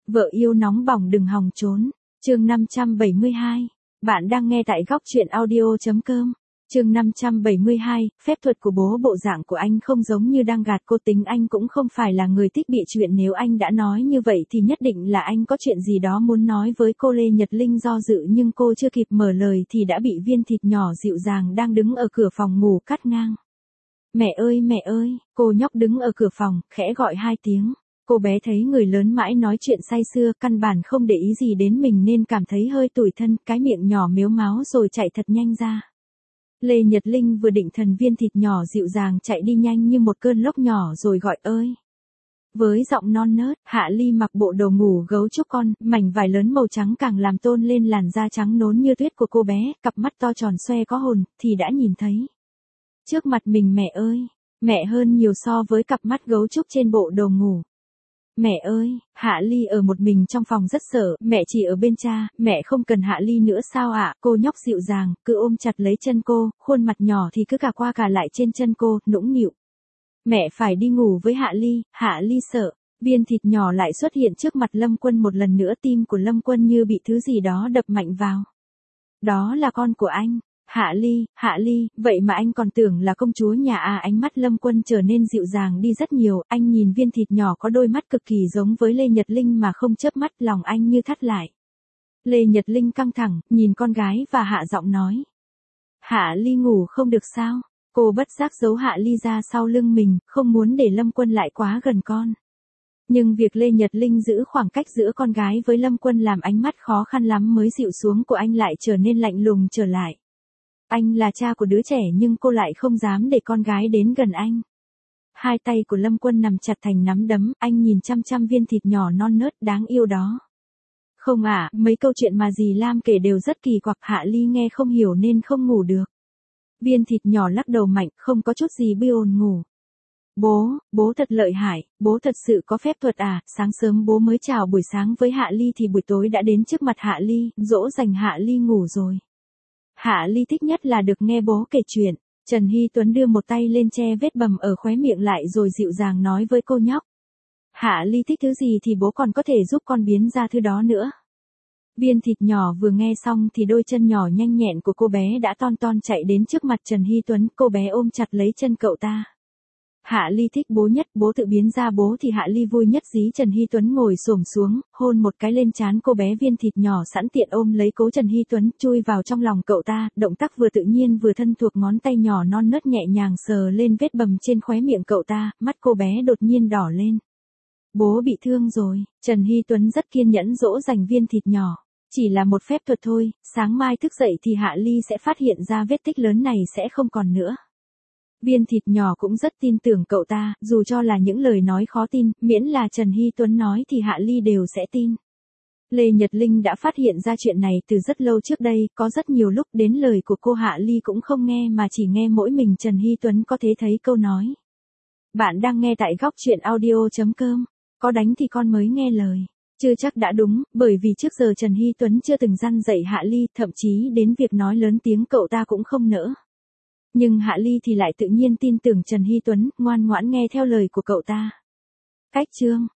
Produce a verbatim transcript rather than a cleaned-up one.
Vợ yêu nóng bỏng đừng hòng trốn. Chương năm trăm bảy mươi hai. Bạn đang nghe tại góc truyện audio chấm com. Chương năm trăm bảy mươi hai, phép thuật của bố. Bộ dạng của anh không giống như đang gạt cô, tính anh cũng không phải là người thích bịa chuyện, nếu anh đã nói như vậy thì nhất định là anh có chuyện gì đó muốn nói với cô. Lê Nhật Linh do dự nhưng cô chưa kịp mở lời thì đã bị Viên Thịt nhỏ dịu dàng đang đứng ở cửa phòng ngủ cắt ngang. Mẹ ơi mẹ ơi, cô nhóc đứng ở cửa phòng, khẽ gọi hai tiếng. Cô bé thấy người lớn mãi nói chuyện say sưa, căn bản không để ý gì đến mình nên cảm thấy hơi tủi thân, cái miệng nhỏ mếu máo rồi chạy thật nhanh ra. Lê Nhật Linh vừa định thần, Viên Thịt nhỏ dịu dàng chạy đi nhanh như một cơn lốc nhỏ rồi gọi ơi. Với giọng non nớt, Hạ Ly mặc bộ đồ ngủ gấu trúc con, mảnh vải lớn màu trắng càng làm tôn lên làn da trắng nốn như tuyết của cô bé, cặp mắt to tròn xoe có hồn, thì đã nhìn thấy. Trước mặt mình mẹ ơi, mẹ hơn nhiều so với cặp mắt gấu trúc trên bộ đồ ngủ. Mẹ ơi, Hạ Ly ở một mình trong phòng rất sợ, mẹ chỉ ở bên cha, mẹ không cần Hạ Ly nữa sao ạ? Cô nhóc dịu dàng, cứ ôm chặt lấy chân cô, khuôn mặt nhỏ thì cứ cả qua cả lại trên chân cô, nũng nịu. Mẹ phải đi ngủ với Hạ Ly, Hạ Ly sợ. Viên Thịt nhỏ lại xuất hiện trước mặt Lâm Quân một lần nữa, tim của Lâm Quân như bị thứ gì đó đập mạnh vào. Đó là con của anh. Hạ Ly, Hạ Ly, vậy mà anh còn tưởng là công chúa nhà à? Ánh mắt Lâm Quân trở nên dịu dàng đi rất nhiều, anh nhìn Viên Thịt nhỏ có đôi mắt cực kỳ giống với Lê Nhật Linh mà không chớp mắt, lòng anh như thắt lại. Lê Nhật Linh căng thẳng, nhìn con gái và hạ giọng nói. Hạ Ly ngủ không được sao? Cô bất giác giấu Hạ Ly ra sau lưng mình, không muốn để Lâm Quân lại quá gần con. Nhưng việc Lê Nhật Linh giữ khoảng cách giữa con gái với Lâm Quân làm ánh mắt khó khăn lắm mới dịu xuống của anh lại trở nên lạnh lùng trở lại. Anh là cha của đứa trẻ nhưng cô lại không dám để con gái đến gần anh. Hai tay của Lâm Quân nằm chặt thành nắm đấm, anh nhìn chăm chăm Viên Thịt nhỏ non nớt đáng yêu đó. Không ạ, à, mấy câu chuyện mà dì Lam kể đều rất kỳ quặc, Hạ Ly nghe không hiểu nên không ngủ được. Viên Thịt nhỏ lắc đầu mạnh, không có chút gì bi ồn ngủ. Bố, bố thật lợi hại, bố thật sự có phép thuật à? Sáng sớm bố mới chào buổi sáng với Hạ Ly thì buổi tối đã đến trước mặt Hạ Ly, dỗ dành Hạ Ly ngủ rồi. Hạ Ly thích nhất là được nghe bố kể chuyện. Trần Hy Tuấn đưa một tay lên che vết bầm ở khóe miệng lại rồi dịu dàng nói với cô nhóc. Hạ Ly thích thứ gì thì bố còn có thể giúp con biến ra thứ đó nữa. Viên Thịt nhỏ vừa nghe xong thì đôi chân nhỏ nhanh nhẹn của cô bé đã ton ton chạy đến trước mặt Trần Hy Tuấn, cô bé ôm chặt lấy chân cậu ta. Hạ Ly thích bố nhất, bố tự biến ra bố thì Hạ Ly vui nhất. Dí Trần Hy Tuấn ngồi xổm xuống, hôn một cái lên trán cô bé. Viên Thịt nhỏ sẵn tiện ôm lấy cố Trần Hy Tuấn, chui vào trong lòng cậu ta, động tác vừa tự nhiên vừa thân thuộc, ngón tay nhỏ non nớt nhẹ nhàng sờ lên vết bầm trên khóe miệng cậu ta, mắt cô bé đột nhiên đỏ lên. Bố bị thương rồi. Trần Hy Tuấn rất kiên nhẫn dỗ dành Viên Thịt nhỏ. Chỉ là một phép thuật thôi, sáng mai thức dậy thì Hạ Ly sẽ phát hiện ra vết tích lớn này sẽ không còn nữa. Viên Thịt nhỏ cũng rất tin tưởng cậu ta, dù cho là những lời nói khó tin, miễn là Trần Hy Tuấn nói thì Hạ Ly đều sẽ tin. Lê Nhật Linh đã phát hiện ra chuyện này từ rất lâu trước đây, có rất nhiều lúc đến lời của cô Hạ Ly cũng không nghe mà chỉ nghe mỗi mình Trần Hy Tuấn có thể thấy câu nói. Bạn đang nghe tại góc truyện audio chấm com, có đánh thì con mới nghe lời. Chưa chắc đã đúng, bởi vì trước giờ Trần Hy Tuấn chưa từng răn dạy Hạ Ly, thậm chí đến việc nói lớn tiếng cậu ta cũng không nỡ. Nhưng Hạ Ly thì lại tự nhiên tin tưởng Trần Hy Tuấn, ngoan ngoãn nghe theo lời của cậu ta. Cách chương